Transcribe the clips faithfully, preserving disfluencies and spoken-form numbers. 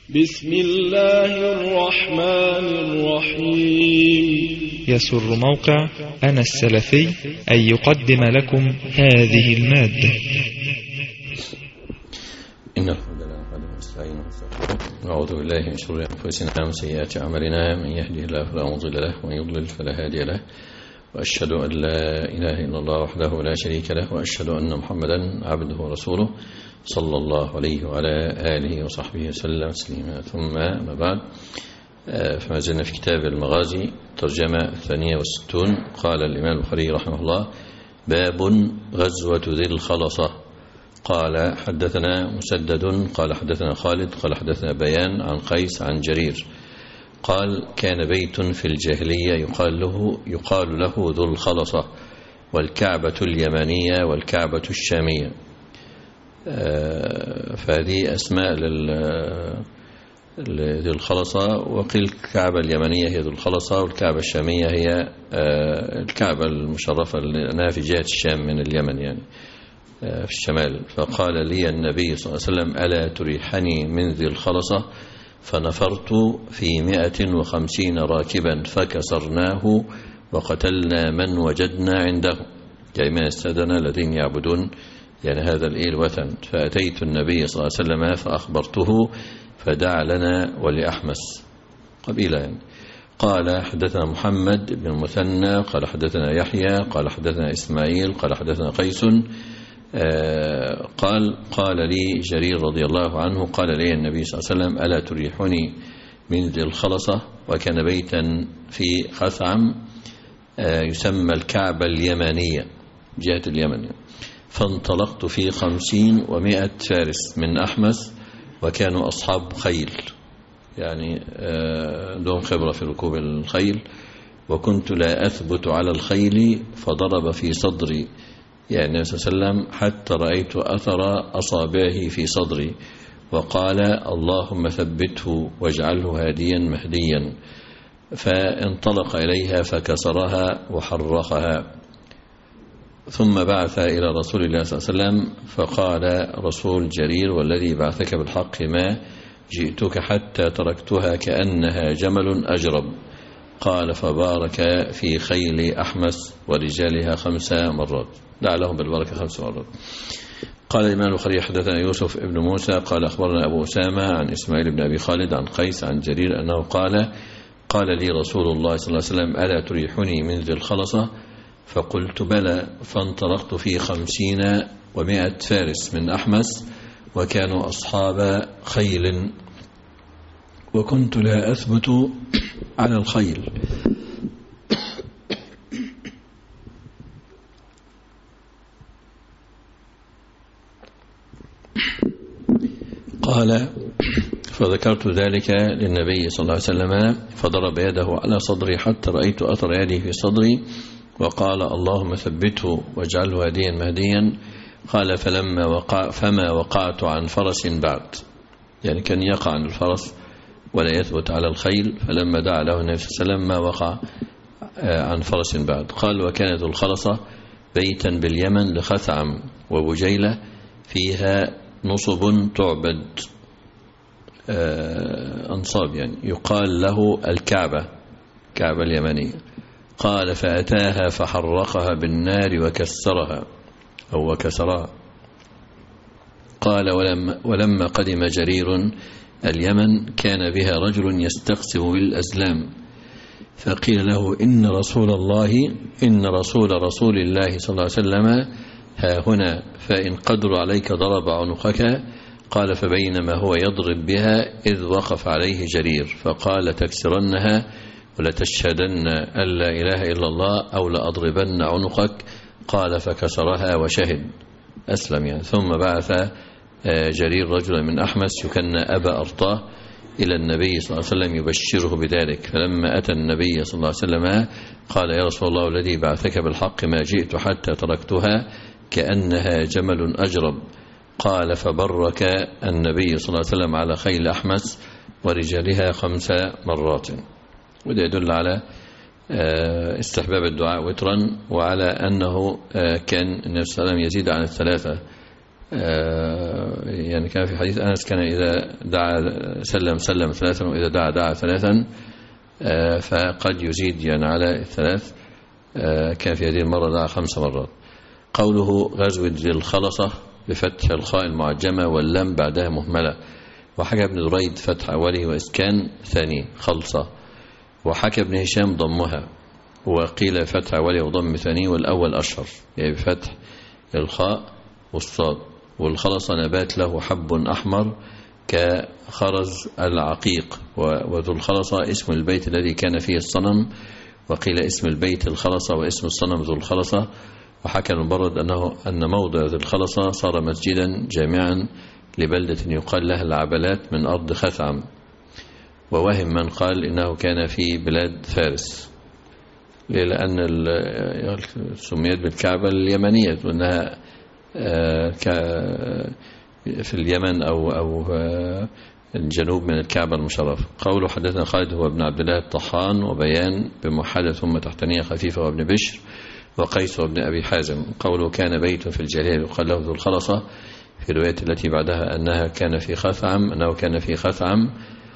بسم الله الرحمن الرحيم. يسر موقع أنا السلفي أن يقدم لكم هذه المادة. إن الحمد لله نحمده ونستعينه ونستغفره ونعوذ بالله من شرور أنفسنا ومن سيئات أعمالنا، من يهده الله فلا مضل له ومن يضلل فلا هادي له، وأشهد أن لا إله إلا الله وحده لا شريك له، وأشهد أن محمدا عبده ورسوله صلى الله عليه وعلى آله وصحبه وسلم تسليما. ثم ما بعد، فما زلنا في كتاب المغازي ترجمة الثانية والستون. قال الإمام البخاري رحمه الله: باب غزوة ذي الخلصة. قال: حدثنا مسدد قال حدثنا خالد قال حدثنا بيان عن قيس عن جرير قال: كان بيت في الجاهلية يقال له يقال له ذو الخلصة، والكعبة اليمانية والكعبة الشامية. فهذه أسماء لذي الخلصة. وقيل الكعبة اليمانية هي ذو الخلصة، والكعبة الشامية هي الكعبة المشرفة لأنها في جهة الشام من اليمن، يعني في الشمال. فقال لي النبي صلى الله عليه وسلم: ألا تريحني من ذي الخلصة؟ فنفرت في مئة وخمسين راكبا فكسرناه وقتلنا من وجدنا عنده، يعني من السادنة الذين يعبدون يعني هذا الوثن. فأتيت النبي صلى الله عليه وسلم فأخبرته فدعا لنا ولأحمس قبيلة يعني. قال: حدثنا محمد بن المثنى قال حدثنا يحيى قال حدثنا إسماعيل قال حدثنا قيس قال: قال لي جرير رضي الله عنه: قال لي النبي صلى الله عليه وسلم: ألا تريحني من ذي الخلصة؟ وكان بيتا في خثعم يسمى الكعبة اليمانية جهة اليمن. فانطلقت في خمسين ومائة فارس من أحمس، وكانوا أصحاب خيل، يعني لهم خبرة في ركوب الخيل. وكنت لا أثبت على الخيل فضرب في صدري، يعني النبي صلى الله عليه وسلم، حتى رأيت أثر أصابعه في صدري، وقال: اللهم ثبته واجعله هاديا مهديا. فانطلق إليها فكسرها وحرقها، ثم بعث إلى رسول الله صلى الله عليه وسلم فقال رسول جرير: والذي بعثك بالحق ما جئتك حتى تركتها كأنها جمل أجرب. قال: فبارك في خيل أحمس ورجالها خمس مرات، دعا لهم بالبركة خمس مرات. قال الإمام البخاري: حدثنا يوسف ابن موسى قال أخبرنا أبو أسامة عن إسماعيل بن أبي خالد عن قيس عن جرير أنه قال: قال لي رسول الله صلى الله عليه وسلم: ألا تريحني من ذي الخلصة؟ فقلت: بلى. فانطلقت في خمسين ومائة فارس من أحمس، وكانوا أصحاب خيل، وكنت لا أثبت على الخيل. قال: فذكرت ذلك للنبي صلى الله عليه وسلم فضرب يده على صدري حتى رأيت أثر يده في صدري، وقال: اللهم ثبته واجعله هاديا مهديا. قال: فلما وقع فما وقعت عن فرس بعد، يعني كان يقع عن الفرس ولا يثبت على الخيل. فلما دعا له النبي صلى الله عليه وسلم ما وقع عن فرس بعد. قال: وكانت ذو الخلصة بيتا باليمن لخثعم وبجيلة، فيها نصب تعبد أنصاب، يعني يقال له الكعبة، كعبة اليمنية. قال: فأتاها فحرقها بالنار وكسرها أو وكسرها. قال: ولما, ولما قدم جرير اليمن كان بها رجل يستقسم بالأزلام، فقيل له: إن رسول الله إن رسول رسول الله صلى الله عليه وسلم ها هنا، فإن قدر عليك ضرب عنقك. قال: فبينما هو يضرب بها إذ وقف عليه جرير فقال: تكسرنها ولتشهدن أن لا إله إلا الله أو لأضربن عنقك. قال: فكسرها وشهد، أسلم يعني. ثم بعث جرير رجلا من أحمس يكنى أبا أرطاه إلى النبي صلى الله عليه وسلم يبشره بذلك. فلما أتى النبي صلى الله عليه وسلم قال: يا رسول الله، الذي بعثك بالحق ما جئت حتى تركتها كأنها جمل أجرب. قال: فبرك النبي صلى الله عليه وسلم على خيل أحمس ورجالها خمس مرات. وده يدل على استحباب الدعاء وترا، وعلى أنه كان النبي صلى الله عليه وسلم يزيد عن الثلاثة يعني كان في حديث أنس كان إذا دعا سلم سلم ثلاثا وإذا دعا دعا ثلاثا، فقد يزيد يعني على الثلاث. كان في هذه المرة دعا خمس مرات. قوله غزوة ذي الخلصة بفتح الخاء المعجمة واللام بعدها مهملة، وحكى ابن دريد فتح أوله وإسكان ثاني خلصة، وحكى ابن هشام ضمها، وقيل فتح أوله وضم ثاني والأول أشهر، يعني بفتح الخاء والصاد. والخلصة نبات له حب أحمر كخرز العقيق، وذو الخلصة اسم البيت الذي كان فيه الصنم، وقيل اسم البيت الخلصة واسم الصنم ذو الخلصة. وحكى المبرد أنه أن موضع ذو الخلصة صار مسجدا جامعا لبلدة يقال لها العبلات من أرض خثعم، ووهم من قال إنه كان في بلاد فارس، لأن سميت بالكعبة اليمنية، وأنها في اليمن أو أو الجنوب من الكعبة المشرفة. قوله حدثنا خالد هو ابن عبد الله الطحان، وبيان بمحدث ثم تحتانية خفيفة وابن بشر وقيس وابن أبي حازم. قوله كان بيت في الجاهلية يقال له ذو الخلصة، في الرواية التي بعدها أنها كان في خثعم، أنه كان في خثعم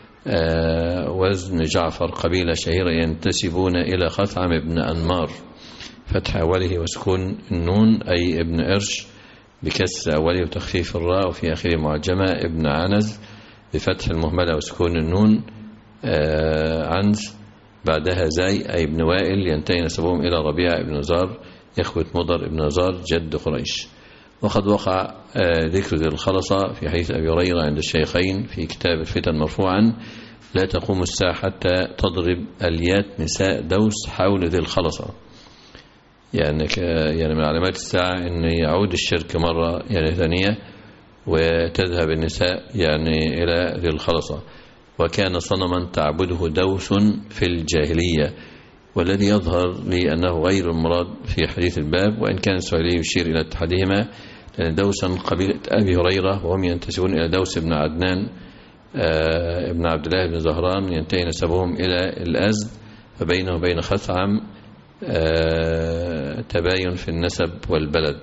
وزن جعفر قبيلة شهيرة ينتسبون إلى خثعم ابن أنمار، فتح أوله وسكون النون أي ابن إرش بكسر أوله وتخفيف الراء، وفي آخره معجمة ابن عنز بفتح المهملة وسكون النون عنز بعدها زي أي ابن وائل، ينتهي نسبهم إلى ربيع ابن نزار إخوة مضر ابن نزار جد قريش. وقد وقع ذكر ذي الخلصة في حديث أبي هريرة عند الشيخين في كتاب الفتن مرفوعا: لا تقوم الساعة حتى تضرب اليات نساء دوس حول ذي الخلصة. يعني يعني من علامات الساعة أن يعود الشرك مرة يعني ثانية، وتذهب النساء يعني إلى ذي الخلصة. وكان صنما تعبده دوس في الجاهلية، والذي يظهر لي أنه غير المراد في حديث الباب، وإن كان السؤالي يشير إلى اتحادهما، لأن دوسا قبيلة أبي هريرة وهم ينتسبون إلى دوس بن عدنان ابن عبد الله بن زهران، ينتهي نسبهم إلى الأزد، فبينه وبين خثعم تباين في النسب والبلد.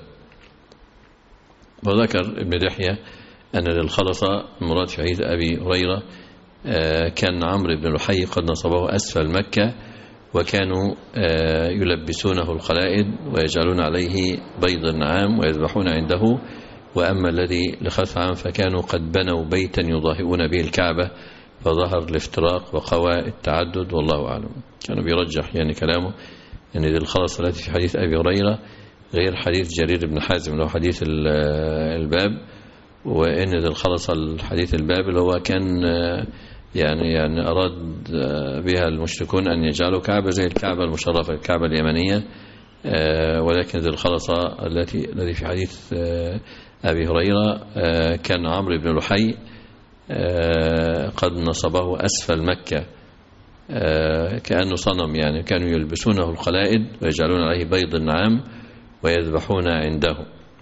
وذكر ابن دحية أن للخلصة المراد في حديث أبي هريرة كان عمرو بن لحي قد نصبه أسفل مكة، وكانوا يلبسونه القلائد ويجعلون عليه بيض النعام ويذبحون عنده. وأما الذي لخثعم فكانوا قد بنوا بيتا يضاهئون به الكعبة، فظهر الافتراق وقوى التعدد، والله أعلم. كانوا بيرجح يعني كلامه أن ذي الخلصة التي في حديث أبي هريرة غير حديث جرير بن حازم له حديث الباب، وإن ذي الخلصة الحديث الباب اللي هو كان يعني يعني أراد بها المشركون أن يجعلوا كعبة زي الكعبة المشرفة الكعبة اليمنية، ولكن ذي الخلصة التي الذي في حديث أبي هريرة كان عمرو بن لحي قد نصبه أسفل مكة كأنه صنم، يعني كانوا يلبسونه القلائد ويجعلون عليه بيض النعام ويذبحون عنده.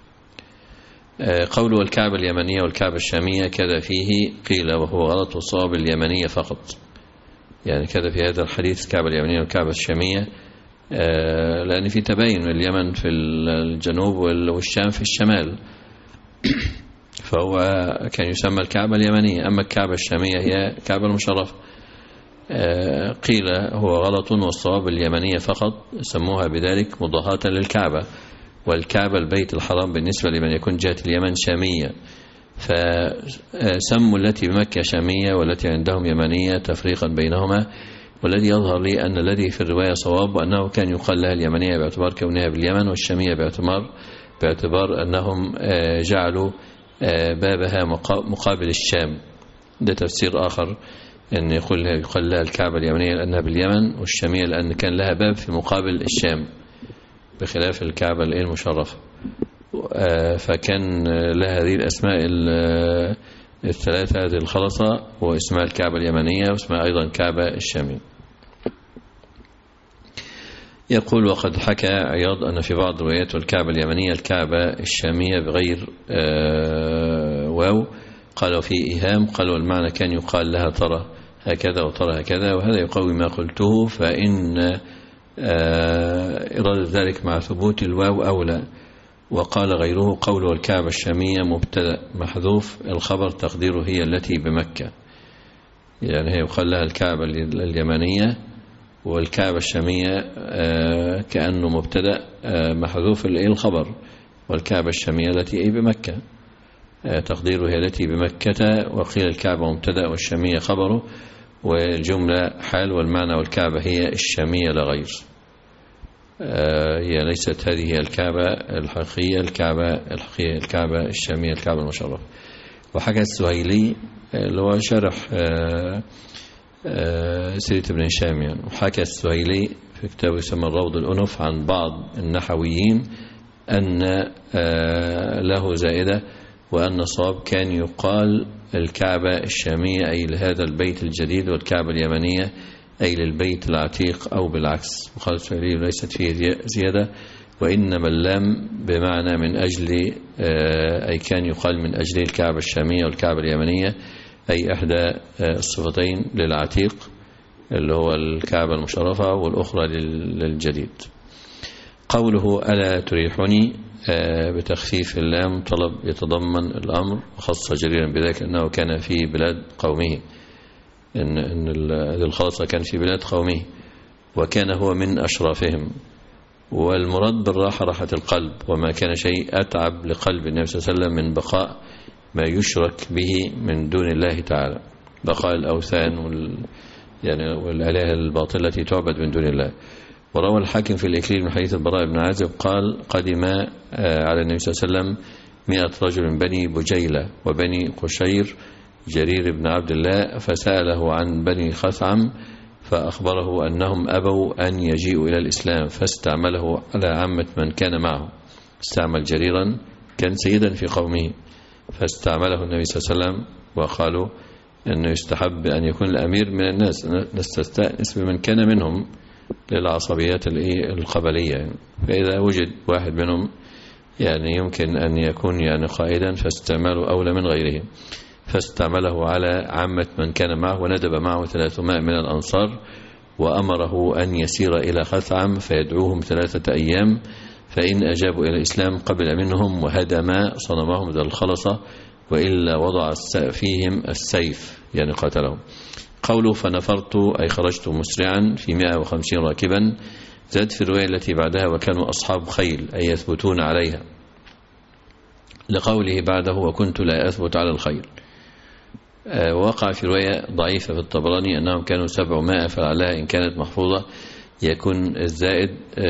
قوله الكعبة اليمنية والكعبة الشامية كذا فيه قيل وهو غلط، والصواب اليمنية فقط، يعني كذا في هذا الحديث الكعبة اليمنية والكعبة الشامية، لأن في تباين، اليمن في الجنوب والشام في الشمال، فهو كان يسمى الكعبة اليمنية. أما الكعبة الشامية هي الكعبة المشرفة. قيل هو غلط والصواب اليمنية فقط، سموها بذلك مضاهاة للكعبة، والكعبة البيت الحرام بالنسبة لمن يكون جهة اليمن شامية، فسموا التي بمكة شامية والتي عندهم يمنية تفريقا بينهما. والذي يظهر لي أن الذي في الرواية صواب، وأنه كان يقال لها اليمنية باعتبار كونها باليمن، والشامية باعتبار باعتبار أنهم جعلوا بابها مقابل الشام. ده تفسير آخر، أن يقول يقال لها الكعبة اليمنية لأنها باليمن، والشامية لأن كان لها باب في مقابل الشام، بخلاف الكعبة المشرفة. فكان لها هذه الأسماء الثلاثة، هذه الخلصة واسمها الكعبة اليمنية واسمها أيضا الكعبة الشامية. يقول وقد حكى عياض أن في بعض روايات الكعبة اليمنية الكعبة الشامية بغير واو، قالوا في إيهام، قالوا المعنى كان يقال لها ترى هكذا وترى هكذا، وهذا يقوي ما قلته، فإن إرادة ذلك مع ثبوت الواو أولى. وقال غيره قول والكعبة الشامية مبتدأ محذوف الخبر تقديره هي التي بمكة، يعني هي يقال لها الكعبة اليمنية، والكعبة الشامية كأنه مبتدأ محذوف الخبر، والكعبة الشامية التي أي بمكة تقديره هي التي بمكة، وقيل الكعبة مبتدأ والشامية خبره، والجملة حال، والمعنى والكعبة هي الشامية لا غير. هي ليست هذه هي الكعبة الحقيقية، الكعبة الحقيقية الكعبة الشامية الكعبة المشرفة. وحكى السهيلي اللي هو شرح سيرة ابن هشام يعني، وحكى السهيلي في كتابه يسمى الروض الأنف عن بعض النحويين أن له زائدة، وأن الصواب كان يقال الكعبة الشامية أي لهذا البيت الجديد، والكعبة اليمنية أي للبيت العتيق أو بالعكس. وقال السهيلي ليست فيه زيادة، وإنما اللام بمعنى من أجل، أي كان يقال من أجل الكعبة الشامية والكعبة اليمنية، أي إحدى الصفتين للعتيق اللي هو الكعبة المشرفة، والأخرى للجديد. قوله ألا تريحني بتخفيف اللام طلب يتضمن الأمر، وخص جريرا بذلك أنه كان في بلاد قومه، إن, إن الخاصة كان في بلاد قومه، وكان هو من أشرافهم. والمراد بالراحة راحة القلب، وما كان شيء أتعب لقلب النبي صلى الله عليه وسلم من بقاء ما يشرك به من دون الله تعالى، بقاء الأوثان وال يعني والآلهة الباطلة التي تعبد من دون الله. وروى الحاكم في الإكليل من حديث البراء بن عازب قال قدم على النبي صلى الله عليه وسلم مئة رجل من بني بجيلة وبني قشير جرير بن عبد الله، فسأله عن بني خثعم فأخبره أنهم أبوا أن يجيئوا إلى الإسلام، فاستعمله على عامة من كان معه. استعمل جريرا كان سيدا في قومه، فاستعمله النبي صلى الله عليه وسلم، وقالوا أنه يستحب أن يكون الأمير من الناس، نستأنس بمن كان منهم للعصبيات القبلية. فإذا وجد واحد منهم يعني يمكن أن يكون يعني قائدا، فاستعماله أولى من غيره، فاستعمله على عامة من كان معه، وندب معه ثلاثمائة من الأنصار، وأمره أن يسير إلى خثعم فيدعوهم ثلاثة أيام، فإن أجابوا إلى الإسلام قبل منهم وهدم صنمهم ذا الخلصة، وإلا وضع فيهم السيف يعني قاتلهم. قوله فنفرت أي خرجت مسرعا في مئة وخمسين راكبا، زاد في الرواية التي بعدها وكانوا أصحاب خيل أي يثبتون عليها، لقوله بعده وكنت لا أثبت على الخيل. ووقع في رواية ضعيفة في الطبراني أنهم كانوا سبعمائة، فلعلها إن كانت محفوظة يكون الزائد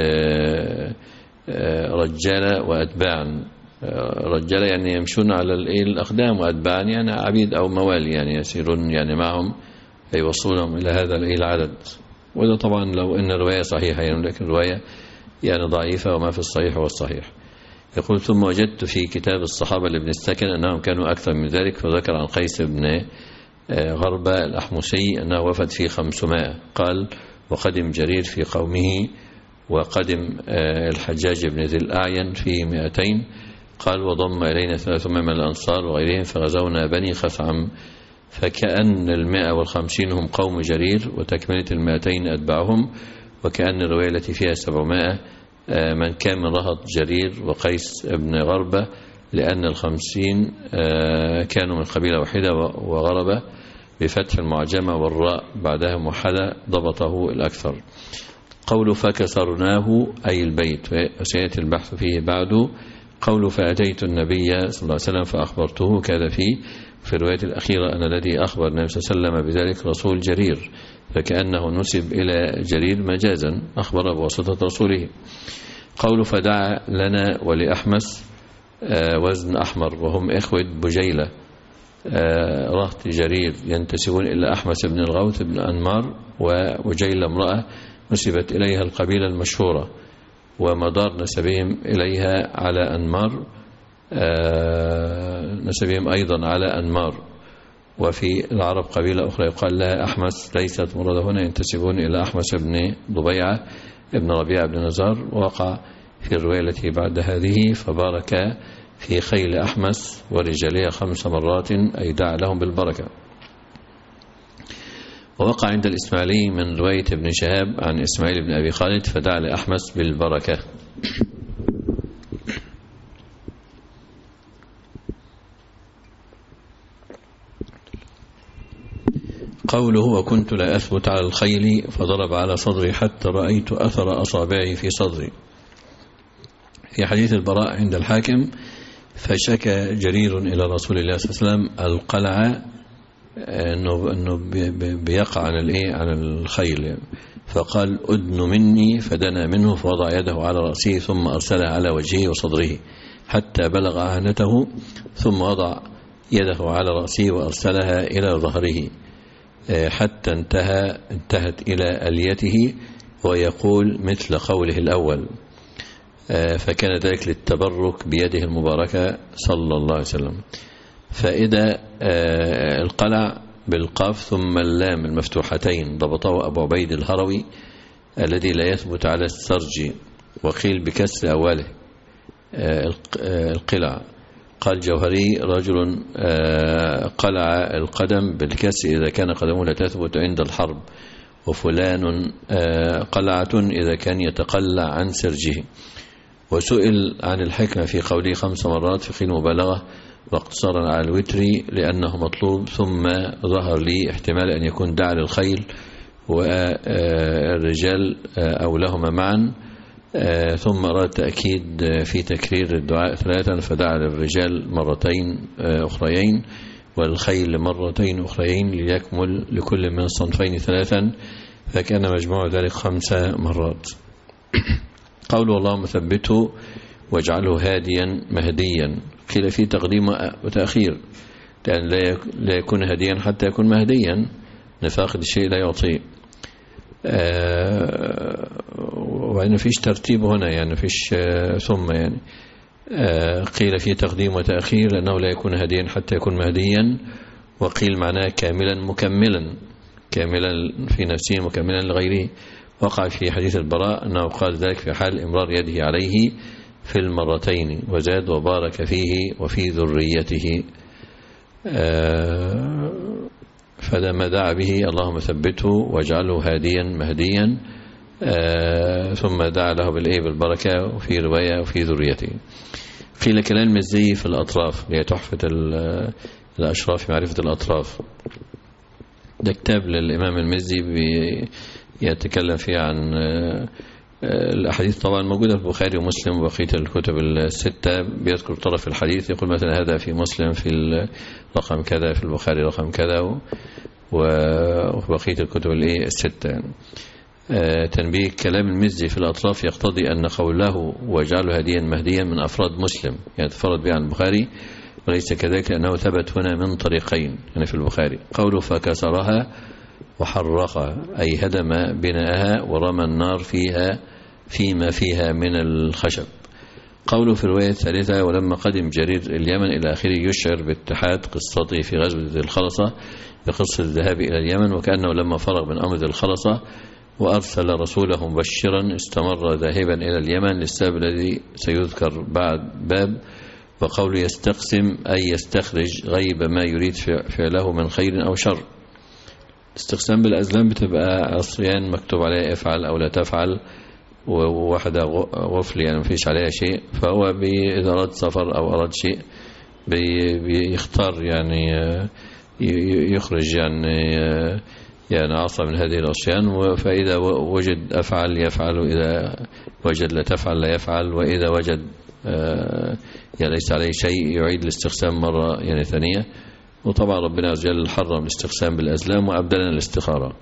رجالة وأتباعا. رجالة يعني يمشون على الأقدام، وأتباعا يعني عبيد أو موالي يعني يسيرون يعني معهم فيوصلهم إلى هذا العدد. وده طبعا لو أن الرواية صحيحة يعني، لكن الرواية يعني ضعيفة، وما في الصحيح والصحيح. يقول ثم وجدت في كتاب الصحابة لابن السكن أنهم كانوا أكثر من ذلك، فذكر عن قيس بن غربة الأحمسي أنه وفد في خمسمائة. قال وقدم جرير في قومه، وقدم الحجاج بن ذي الأعين في مئتين. قال وضم إلينا ثلاثمائة من الأنصار وغيرهم، فغزونا بني خثعم، فكأن المائة والخمسين هم قوم جرير، وتكملة المائتين أتبعهم، وكأن الرواية التي فيها سبعمائة من كان من رهط جرير وقيس بن غربة، لأن الخمسين كانوا من قبيلة واحدة وغربة بفتح المعجمة والراء بعدها موحدة ضبطه الأكثر. قول فكسرناه أي البيت، وسيأتي البحث فيه بعده. قول فأتيت النبي صلى الله عليه وسلم فأخبرته، كذا فيه في الرواية الأخيرة أن الذي أخبر النبي صلى الله عليه وسلم بذلك رسول جرير، فكأنه نسب إلى جرير مجازا، أخبر بواسطة رسوله. قول فدعا لنا ولأحمس وزن أحمر، وهم إخوة بجيلة رهط جرير ينتسبون إلى أحمس بن الغوث بن أنمار، وبجيلة امرأة نسبت إليها القبيلة المشهورة، ومدار نسبهم إليها على أنمار، نسبهم أيضا على أنمار. وفي العرب قبيلة أخرى يقال لها أحمس، ليست مراد هنا، ينتسبون إلى أحمس بن ضبيعة ابن ربيعة بن نزار. ووقع في الرواية التي بعد هذه فبارك في خيل أحمس ورجالها خمس مرات، أي دعا لهم بالبركة. ووقع عند الإسماعيلي من رواية ابن شهاب عن إسماعيل بن أبي خالد فدعا لأحمس بالبركة. قوله وكنت لا أثبت على الخيل فضرب على صدري حتى رأيت أثر أصابعي في صدري. في حديث البراء عند الحاكم فشكى جرير إلى رسول الله صلى الله عليه وسلم القلع أنه, أنه بيقع عن, الإيه عن الخيل، فقال أدن مني، فدنا منه فوضع يده على رأسه ثم أرسلها على وجهه وصدره حتى بلغ عانته، ثم وضع يده على رأسه وأرسلها إلى ظهره حتى انتهى انتهت إلى أليته، ويقول مثل قوله الأول، فكان ذلك للتبرك بيده المباركة صلى الله عليه وسلم. فإذا القلع بالقاف ثم اللام المفتوحتين ضبطه أبو عبيد الهروي الذي لا يثبت على السرج، وقيل بكسر أوله القلع. قال جوهري رجل قلع القدم بالكسر إذا كان قدمه لا تثبت عند الحرب، وفلان قلعة إذا كان يتقلع عن سرجه. وسئل عن الحكمة في قوله خمس مرات في حين مبالغة واقتصارا على الوتر لأنه مطلوب، ثم ظهر لي احتمال أن يكون دعا للخيل والرجال أو لهما معا، ثم أراد تأكيد في تكرير الدعاء ثلاثا فدعا للرجال مرتين أخريين والخيل مرتين أخريين ليكمل لكل من الصنفين ثلاثا، فكان مجموع ذلك خمس مرات. قول اللهم ثبته واجعله هاديا مهديا، قيل فيه تقديم وتأخير، لأن لا يكون هاديا حتى يكون مهديا، نفاقد الشيء لا يعطيه. آه وإن فيش ترتيب هنا، يعني فيش آه ثم يعني آه قيل فيه تقديم وتأخير لأنه لا يكون هاديا حتى يكون مهديا، وقيل معناه كاملا مكملا، كاملا في نفسه مكملا لغيره. وقع في حديث البراء أنه قال ذلك في حال إمرار يده عليه في المرتين، وزاد وبارك فيه وفي ذريته. آه فلما دعا به اللهم ثبته واجعله هاديا مهديا، آه ثم دعا له بالإيه بالبركة، وفي رواية وفي ذريته. قيل كلام المزي في الأطراف، هي تحفة الأشراف في معرفة الأطراف، ده كتاب للإمام المزي يتكلم فيه عن الأحاديث طبعا موجودة في البخاري ومسلم وبقية الكتب الستة، بيذكر طرف الحديث يقول مثلا هذا في مسلم في الرقم كذا، في البخاري رقم كذا، وبقية الكتب الايه الستة. تنبيه كلام المزي في الأطراف يقتضي أن قوله وجعله هديا مهديا من أفراد مسلم، يعني تفرد به عن البخاري، وليس كذلك لأنه ثبت هنا من طريقين، يعني في البخاري قوله فكسرها وحرقها أي هدم بناءها ورمى النار فيها فيما فيها من الخشب. قوله في الرواية الثالثة ولما قدم جرير اليمن إلى آخره يشعر باتحاد قصته في غزوة ذي الخلصة بقصة الذهاب إلى اليمن، وكأنه لما فرغ من أمر ذي الخلصة وأرسل رسوله مبشرا استمر ذاهبا إلى اليمن للسبب الذي سيذكر بعد باب. وقوله يستقسم أي يستخرج غيب ما يريد فعله من خير أو شر. استقسام بالأزلام بتبقى عصيان مكتوب عليها افعل أو لا تفعل، وواحدة غفل يعني مفيش عليها شيء، فهو إذا أراد سفر أو أراد شيء بيختار يعني يخرج يعني يعني عصا من هذه العصيان، فإذا وجد أفعل يفعل، وإذا وجد لا تفعل لا يفعل، وإذا وجد يعني ليس عليه شيء يعيد الاستقسام مرة يعني ثانية. وطبعا ربنا عز وجل حرم الاستقسام بالأزلام وأبدلنا الاستخارة.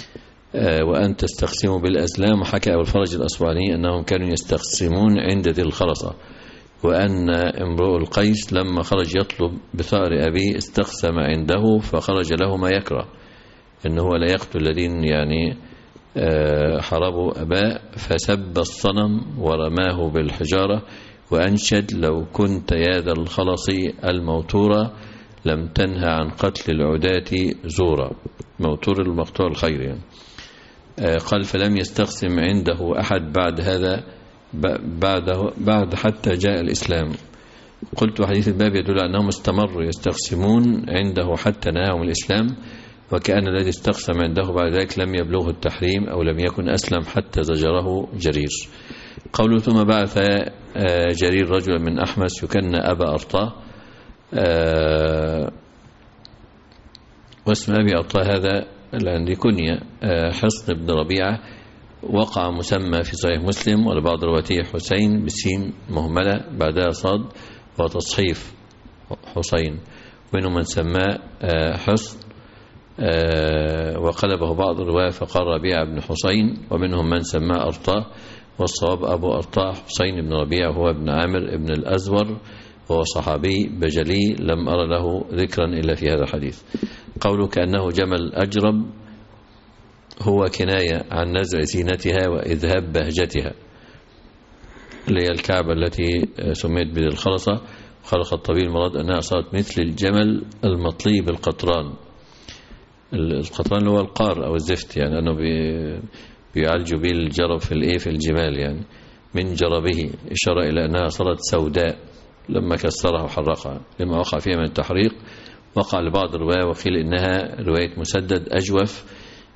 وأن تستقسموا بالأزلام. وحكى أبو الفرج الأصبهاني أنهم كانوا يستقسمون عند ذي الخلصة، وأن امرؤ القيس لما خرج يطلب بثأر أبيه استقسم عنده فخرج له ما يكره، إنه لا يقتل الذين يعني حاربوا أباه، فسب الصنم ورماه بالحجارة وأنشد لو كنت يا ذا الخلص الموتورة لم تنهى عن قتل العداة زورا، موتور المقطوع الخير يعني. قال فلم يستقسم عنده أحد بعد هذا بعده بعد حتى جاء الإسلام. قلت حديث الباب يدل أنهم استمروا يستقسمون عنده حتى نهاهم الإسلام، وكأن الذي استقسم عنده بعد ذلك لم يبلغه التحريم أو لم يكن أسلم حتى زجره جرير. قوله ثم بعث جرير رجلا من أحمس يكن أبا أرطاه، واسم أبي أرطاه هذا لأن دي كنية. حصن بن ربيعة وقع مسمى في صحيح مسلم، ولبعض رواته حسين بالسين مهملة بعدها صاد وتصحيف حسين، ومنهم من سماه حصن وقلبه بعض الرواة فقال ربيعة بن حسين، ومنهم من سماه أرطاه، والصواب أبو أرطاه حسين بن ربيعة هو ابن عامر ابن الأزور، وهو صحابي بجلي لم أرى له ذكرا إلا في هذا الحديث. قوله كأنه جمل أجرب هو كناية عن نزع زينتها وإذهاب بهجتها، اللي هي الكعبة التي سميت بذي الخلصة. خلق الطبيب المراد أنها صارت مثل الجمل المطلي بالقطران. القطران اللي هو القار أو الزفت، يعني أنه بيعالجوا به الجرب في الإيه في الجمال، يعني من جربه، إشارة إلى أنها صارت سوداء لما كسرها وحرقها لما وقع فيها من التحريق. وقع لبعض الرواية وقيل إنها رواية مسدد أجوف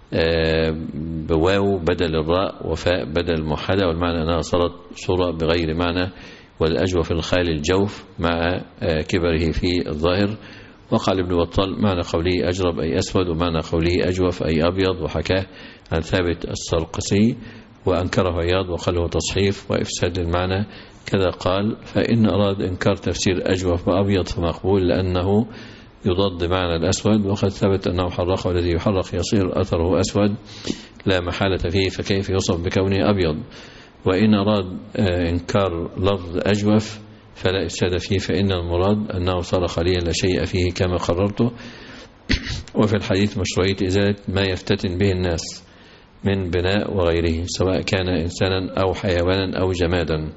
بواو بدل الراء وفاء بدل الموحدة، والمعنى أنها صارت صورة بغير معنى، والأجوف الخالي الجوف مع كبره في الظاهر. وقع لابن بطال معنى قوله أجرب أي أسود، ومعنى قوله أجوف أي أبيض، وحكاه عن ثابت السرقسي وأنكره عياض وقال له تصحيف وإفساد للمعنى. كذا قال فإن أراد إنكار تفسير أجوف بأبيض فمقبول لأنه يضاد معنى الأسود، وقد ثبت أنه حرق، والذي يحرق يصير أثره أسود لا محالة فيه، فكيف يوصف بكونه أبيض؟ وإن أراد إنكار لفظ أجوف فلا إفساد فيه، فإن المراد أنه صار خليا لا شيء فيه كما قررته. وفي الحديث مشروعية إزالة ما يفتتن به الناس من بناء وغيره، سواء كان إنسانا أو حيوانا أو جمادا.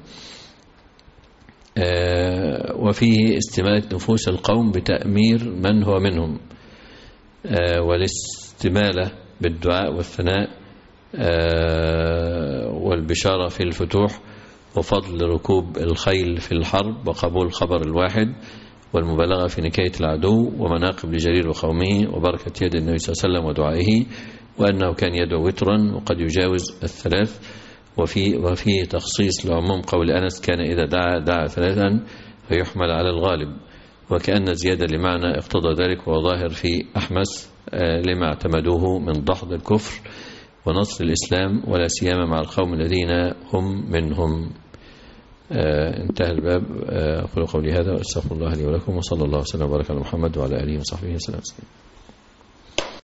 آه وفيه استمالة نفوس القوم بتأمير من هو منهم، آه والاستمالة بالدعاء والثناء، آه والبشارة في الفتوح، وفضل ركوب الخيل في الحرب، وقبول خبر الواحد، والمبالغة في نكاية العدو، ومناقب لجرير وقومه، وبركة يد النبي صلى الله عليه وسلم ودعائه، وأنه كان يدعو وترا وقد يجاوز الثلاث. وفي وفي تخصيص لعموم قول أنس كان إذا دعا دعا ثلاثا فيحمل على الغالب، وكأن زيادة لمعنى اقتضى ذلك، وظاهر في أحمس لما اعتمدوه من دحض الكفر ونصر الإسلام، ولا سيما مع القوم الذين هم منهم. انتهى الباب. أقول قولي هذا وأستغفر الله لي ولكم، وصلى الله وسلم وبارك على محمد وعلى آله وصحبه وسلم.